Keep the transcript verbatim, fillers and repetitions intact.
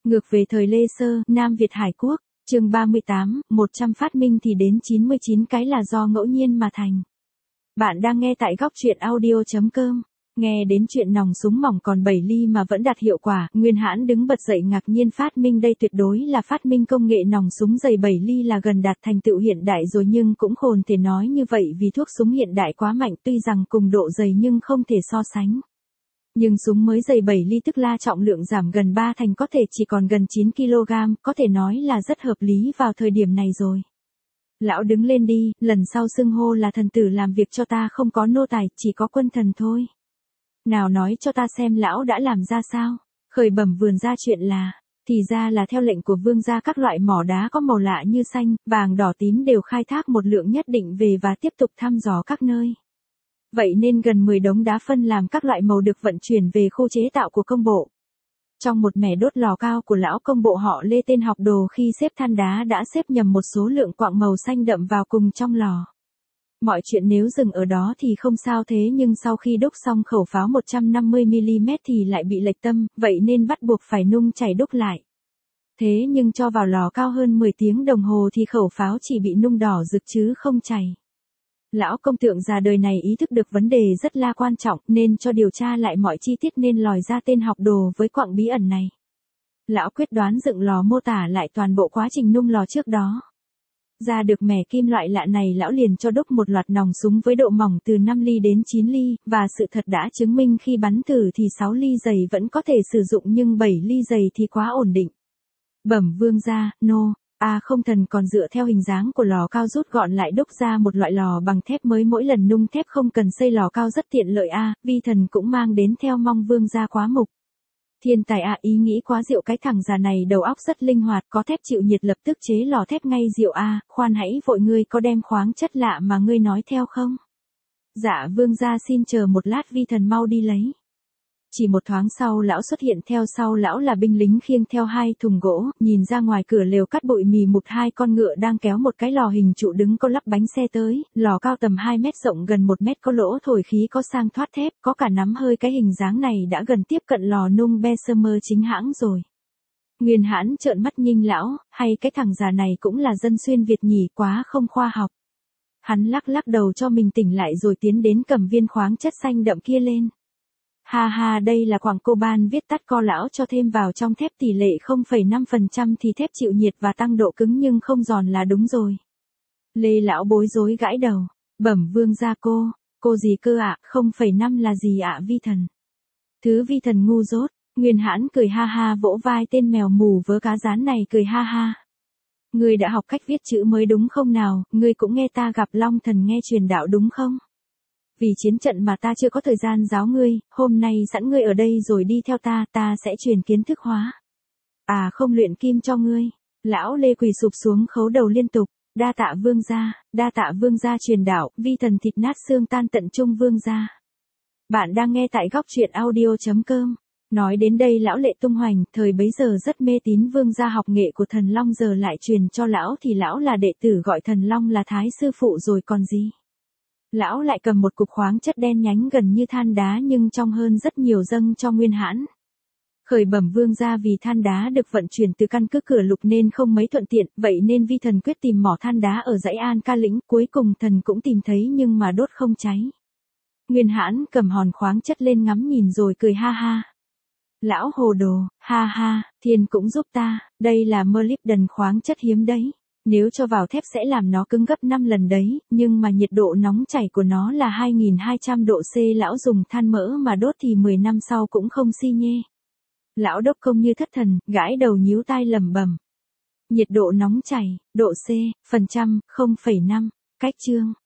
Ngược về thời Lê Sơ, Nam Việt Hải Quốc, chương ba mươi tám, một trăm phát minh thì đến chín mươi chín cái là do ngẫu nhiên mà thành. Bạn đang nghe tại góc truyện audio chấm com. Nghe đến chuyện nòng súng mỏng còn bảy ly mà vẫn đạt hiệu quả, Nguyên Hãn đứng bật dậy ngạc nhiên, phát minh đây tuyệt đối là phát minh công nghệ nòng súng dày bảy ly là gần đạt thành tựu hiện đại rồi, nhưng cũng khôn thể nói như vậy vì thuốc súng hiện đại quá mạnh, tuy rằng cùng độ dày nhưng không thể so sánh. Nhưng súng mới dày bảy ly tức là trọng lượng giảm gần ba thành, có thể chỉ còn gần chín ki lô gam, có thể nói là rất hợp lý vào thời điểm này rồi. Lão đứng lên đi, lần sau xưng hô là thần tử làm việc cho ta không có nô tài, chỉ có quân thần thôi. Nào nói cho ta xem lão đã làm ra sao. Khởi bẩm vườn ra chuyện là, thì ra là theo lệnh của vương gia các loại mỏ đá có màu lạ như xanh, vàng, đỏ, tím đều khai thác một lượng nhất định về và tiếp tục thăm dò các nơi. Vậy nên gần mười đống đá phân làm các loại màu được vận chuyển về khu chế tạo của công bộ. Trong một mẻ đốt lò cao của lão công bộ họ Lê tên học đồ khi xếp than đá đã xếp nhầm một số lượng quặng màu xanh đậm vào cùng trong lò. Mọi chuyện nếu dừng ở đó thì không sao, thế nhưng sau khi đúc xong khẩu pháo một trăm năm mươi mi li mét thì lại bị lệch tâm, vậy nên bắt buộc phải nung chảy đúc lại. Thế nhưng cho vào lò cao hơn mười tiếng đồng hồ thì khẩu pháo chỉ bị nung đỏ rực chứ không chảy. Lão công tượng già đời này ý thức được vấn đề rất là quan trọng nên cho điều tra lại mọi chi tiết nên lòi ra tên học đồ với quặng bí ẩn này. Lão quyết đoán dựng lò mô tả lại toàn bộ quá trình nung lò trước đó. Ra được mẻ kim loại lạ này, lão liền cho đúc một loạt nòng súng với độ mỏng từ năm ly đến chín ly, và sự thật đã chứng minh khi bắn thử thì sáu ly dày vẫn có thể sử dụng nhưng bảy ly dày thì quá ổn định. Bẩm vương gia, nô, à không, thần còn dựa theo hình dáng của lò cao rút gọn lại đúc ra một loại lò bằng thép mới, mỗi lần nung thép không cần xây lò cao rất tiện lợi a, à, vi thần cũng mang đến theo, mong vương gia quá mục. Thiên tài à, ý nghĩ quá diệu, cái thằng già này đầu óc rất linh hoạt, có thép chịu nhiệt lập tức chế lò thép ngay, diệu a, à, khoan hãy vội, ngươi có đem khoáng chất lạ mà ngươi nói theo không? Dạ vương gia xin chờ một lát, vi thần mau đi lấy. Chỉ một thoáng sau lão xuất hiện, theo sau lão là binh lính khiêng theo hai thùng gỗ, nhìn ra ngoài cửa lều cắt bụi mì mụt hai con ngựa đang kéo một cái lò hình trụ đứng có lắp bánh xe tới, lò cao tầm hai mét rộng gần một mét, có lỗ thổi khí, có sang thoát thép, có cả nắm hơi, cái hình dáng này đã gần tiếp cận lò nung Bessemer chính hãng rồi. Nguyên Hãn trợn mắt nhìn lão, hay cái thằng già này cũng là dân xuyên Việt nhỉ, quá không khoa học. Hắn lắc lắc đầu cho mình tỉnh lại rồi tiến đến cầm viên khoáng chất xanh đậm kia lên. Ha ha, đây là quặng coban, viết tắt co, lão cho thêm vào trong thép tỷ lệ không phẩy năm phần trăm thì thép chịu nhiệt và tăng độ cứng nhưng không giòn là đúng rồi. Lê lão bối rối gãi đầu, bẩm vương gia, cô, cô gì cơ ạ, không phẩy năm là gì ạ vi thần? Thứ vi thần ngu dốt. Nguyên Hãn cười ha ha vỗ vai tên mèo mù vớ cá rán này, cười ha ha. Ngươi đã học cách viết chữ mới đúng không nào, ngươi cũng nghe ta gặp Long Thần nghe truyền đạo đúng không? Vì chiến trận mà ta chưa có thời gian giáo ngươi, hôm nay sẵn ngươi ở đây rồi đi theo ta, ta sẽ truyền kiến thức hóa. À không, luyện kim cho ngươi. Lão Lê quỳ sụp xuống khấu đầu liên tục, đa tạ vương gia, đa tạ vương gia truyền đạo, vi thần thịt nát xương tan tận trung vương gia. Bạn đang nghe tại góc truyện audio chấm com. Nói đến đây lão lệ tung hoành, thời bấy giờ rất mê tín vương gia học nghệ của thần Long, giờ lại truyền cho lão thì lão là đệ tử, gọi thần Long là thái sư phụ rồi còn gì. Lão lại cầm một cục khoáng chất đen nhánh gần như than đá nhưng trong hơn rất nhiều dâng cho Nguyên Hãn. Khởi bẩm vương gia, vì than đá được vận chuyển từ căn cứ Cửa Lục nên không mấy thuận tiện, vậy nên vi thần quyết tìm mỏ than đá ở dãy An Ca Lĩnh, cuối cùng thần cũng tìm thấy nhưng mà đốt không cháy. Nguyên Hãn cầm hòn khoáng chất lên ngắm nhìn rồi cười ha ha. Lão hồ đồ, ha ha, thiên cũng giúp ta, đây là molybden, khoáng chất hiếm đấy. Nếu cho vào thép sẽ làm nó cứng gấp năm lần đấy, nhưng mà nhiệt độ nóng chảy của nó là hai nghìn hai trăm độ C, lão dùng than mỡ mà đốt thì mười năm sau cũng không xi nhê. Lão đốc công như thất thần, gãi đầu nhíu tai lẩm bẩm. Nhiệt độ nóng chảy, độ C, phần trăm, không phẩy năm, cách chương.